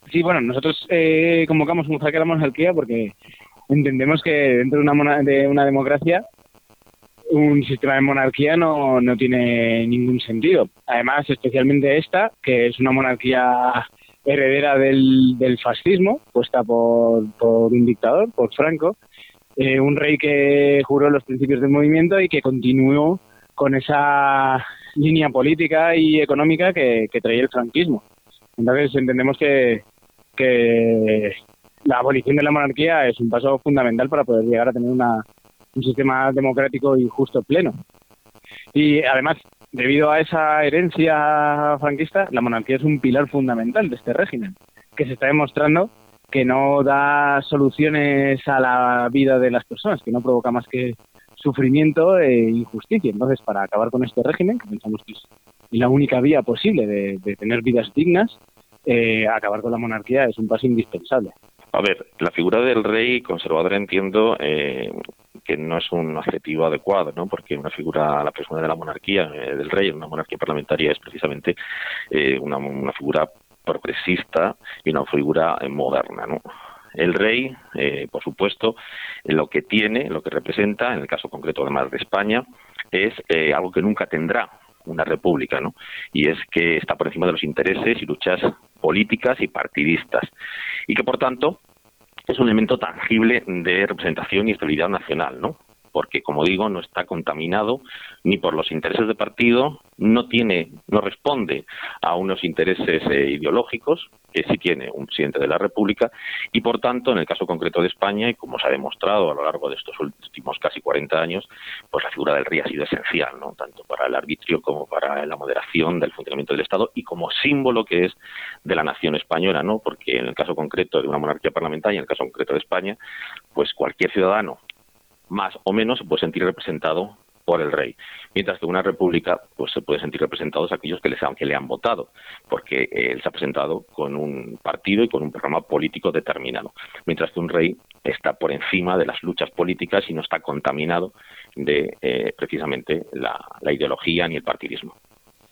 Sí, bueno, nosotros convocamos un jaque a la monarquía porque entendemos que dentro de de una democracia un sistema de monarquía no tiene ningún sentido. Además, especialmente esta, que es una monarquía heredera del fascismo, puesta por un dictador, por Franco, un rey que juró los principios del movimiento y que continuó con esa línea política y económica que traía el franquismo. Entonces entendemos que la abolición de la monarquía es un paso fundamental para poder llegar a tener un sistema democrático y justo pleno. Y además, debido a esa herencia franquista, la monarquía es un pilar fundamental de este régimen, que se está demostrando que no da soluciones a la vida de las personas, que no provoca más que sufrimiento e injusticia. Entonces, para acabar con este régimen, que pensamos que es la única vía posible de tener vidas dignas, acabar con la monarquía es un paso indispensable. A ver, la figura del rey conservador entiendo que no es un adjetivo adecuado, ¿no? Porque una figura, la persona de la monarquía, del rey, en una monarquía parlamentaria es precisamente una figura progresista y una figura moderna, ¿no? El rey, por supuesto, lo que tiene, lo que representa, en el caso concreto además de España, es algo que nunca tendrá una república, ¿no? Y es que está por encima de los intereses y luchas políticas y partidistas, y que por tanto es un elemento tangible de representación y estabilidad nacional, ¿no? Porque, como digo, no está contaminado ni por los intereses de partido, no responde a unos intereses ideológicos, que sí tiene un presidente de la República, y por tanto, en el caso concreto de España, y como se ha demostrado a lo largo de estos últimos casi 40 años, pues la figura del rey ha sido esencial, ¿no? Tanto para el arbitrio como para la moderación del funcionamiento del Estado y como símbolo que es de la nación española, ¿no? Porque en el caso concreto de una monarquía parlamentaria, en el caso concreto de España, pues cualquier ciudadano más o menos se puede sentir representado por el rey, mientras que una república pues se puede sentir representados aquellos que le han votado, porque él se ha presentado con un partido y con un programa político determinado, mientras que un rey está por encima de las luchas políticas y no está contaminado de precisamente la ideología ni el partidismo.